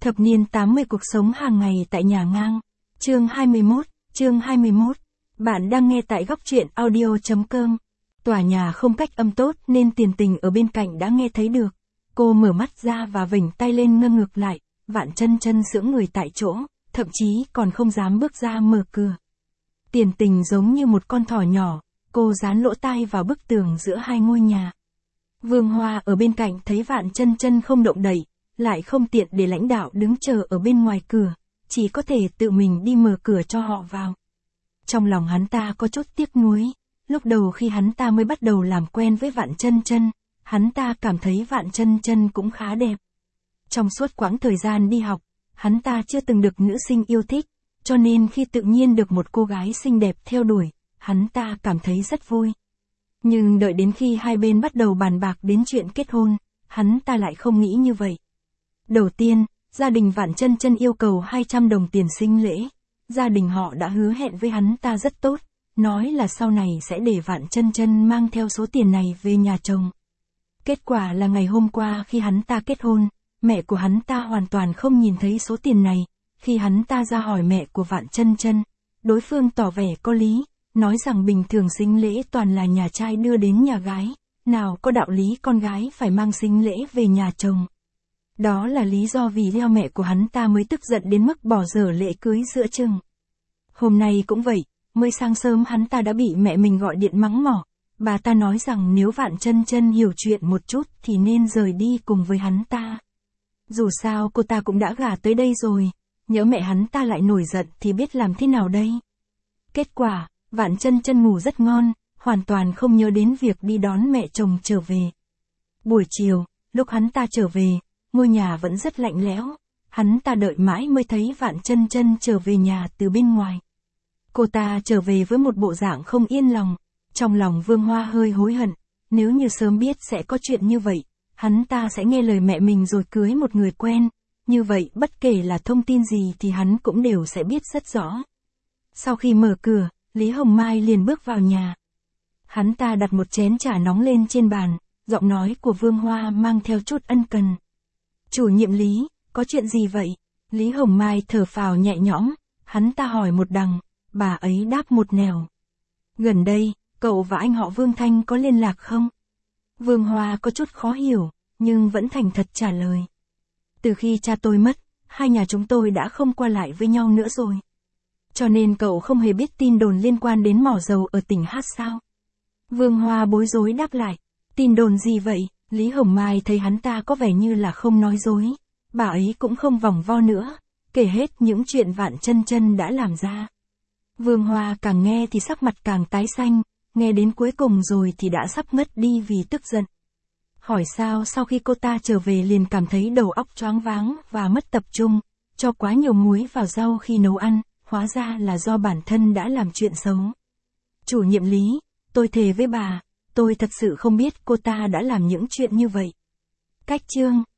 Thập niên 80 cuộc sống hàng ngày tại nhà ngang. Chương 21. Bạn đang nghe tại góc truyện audio.com. Tòa nhà không cách âm tốt nên Tiền Tình ở bên cạnh đã nghe thấy được. Cô mở mắt ra và vểnh tay lên ngơ ngược lại, Vạn Chân Chân sững người tại chỗ, thậm chí còn không dám bước ra mở cửa. Tiền Tình giống như một con thỏ nhỏ, cô dán lỗ tai vào bức tường giữa hai ngôi nhà. Vương Hoa ở bên cạnh thấy Vạn Chân Chân không động đậy, lại không tiện để lãnh đạo đứng chờ ở bên ngoài cửa, chỉ có thể tự mình đi mở cửa cho họ vào. Trong lòng hắn ta có chút tiếc nuối, lúc đầu khi hắn ta mới bắt đầu làm quen với Vạn Chân Chân, hắn ta cảm thấy Vạn Chân Chân cũng khá đẹp. Trong suốt quãng thời gian đi học, hắn ta chưa từng được nữ sinh yêu thích, cho nên khi tự nhiên được một cô gái xinh đẹp theo đuổi, hắn ta cảm thấy rất vui. Nhưng đợi đến khi hai bên bắt đầu bàn bạc đến chuyện kết hôn, hắn ta lại không nghĩ như vậy. Đầu tiên, gia đình Vạn Chân Chân yêu cầu 200 đồng tiền sinh lễ. Gia đình họ đã hứa hẹn với hắn ta rất tốt, nói là sau này sẽ để Vạn Chân Chân mang theo số tiền này về nhà chồng. Kết quả là ngày hôm qua khi hắn ta kết hôn, mẹ của hắn ta hoàn toàn không nhìn thấy số tiền này. Khi hắn ta ra hỏi mẹ của Vạn Chân Chân, đối phương tỏ vẻ có lý, nói rằng bình thường sinh lễ toàn là nhà trai đưa đến nhà gái, nào có đạo lý con gái phải mang sinh lễ về nhà chồng. Đó là lý do vì theo mẹ của hắn ta mới tức giận đến mức bỏ dở lễ cưới giữa chừng. Hôm nay cũng vậy, mới sáng sớm hắn ta đã bị mẹ mình gọi điện mắng mỏ. Bà ta nói rằng nếu Vạn Chân Chân hiểu chuyện một chút thì nên rời đi cùng với hắn ta. Dù sao cô ta cũng đã gả tới đây rồi, nhỡ mẹ hắn ta lại nổi giận thì biết làm thế nào đây. Kết quả, Vạn Chân Chân ngủ rất ngon, hoàn toàn không nhớ đến việc đi đón mẹ chồng trở về. Buổi chiều, lúc hắn ta trở về, ngôi nhà vẫn rất lạnh lẽo, hắn ta đợi mãi mới thấy Vạn Chân Chân trở về nhà từ bên ngoài. Cô ta trở về với một bộ dạng không yên lòng, trong lòng Vương Hoa hơi hối hận, nếu như sớm biết sẽ có chuyện như vậy, hắn ta sẽ nghe lời mẹ mình rồi cưới một người quen, như vậy bất kể là thông tin gì thì hắn cũng đều sẽ biết rất rõ. Sau khi mở cửa, Lý Hồng Mai liền bước vào nhà. Hắn ta đặt một chén trà nóng lên trên bàn, giọng nói của Vương Hoa mang theo chút ân cần. Chủ nhiệm Lý, có chuyện gì vậy? Lý Hồng Mai thở phào nhẹ nhõm, hắn ta hỏi một đằng, bà ấy đáp một nẻo. Gần đây, cậu và anh họ Vương Thanh có liên lạc không? Vương Hoa có chút khó hiểu, nhưng vẫn thành thật trả lời. Từ khi cha tôi mất, hai nhà chúng tôi đã không qua lại với nhau nữa rồi. Cho nên cậu không hề biết tin đồn liên quan đến mỏ dầu ở tỉnh Hát sao? Vương Hoa bối rối đáp lại, tin đồn gì vậy? Lý Hồng Mai thấy hắn ta có vẻ như là không nói dối, bà ấy cũng không vòng vo nữa, kể hết những chuyện Vạn Chân Chân đã làm ra. Vương Hoa càng nghe thì sắc mặt càng tái xanh, nghe đến cuối cùng rồi thì đã sắp ngất đi vì tức giận. Hỏi sao sau khi cô ta trở về liền cảm thấy đầu óc choáng váng và mất tập trung, cho quá nhiều muối vào rau khi nấu ăn, hóa ra là do bản thân đã làm chuyện xấu. Chủ nhiệm Lý, tôi thề với bà, tôi thật sự không biết cô ta đã làm những chuyện như vậy. Cách chương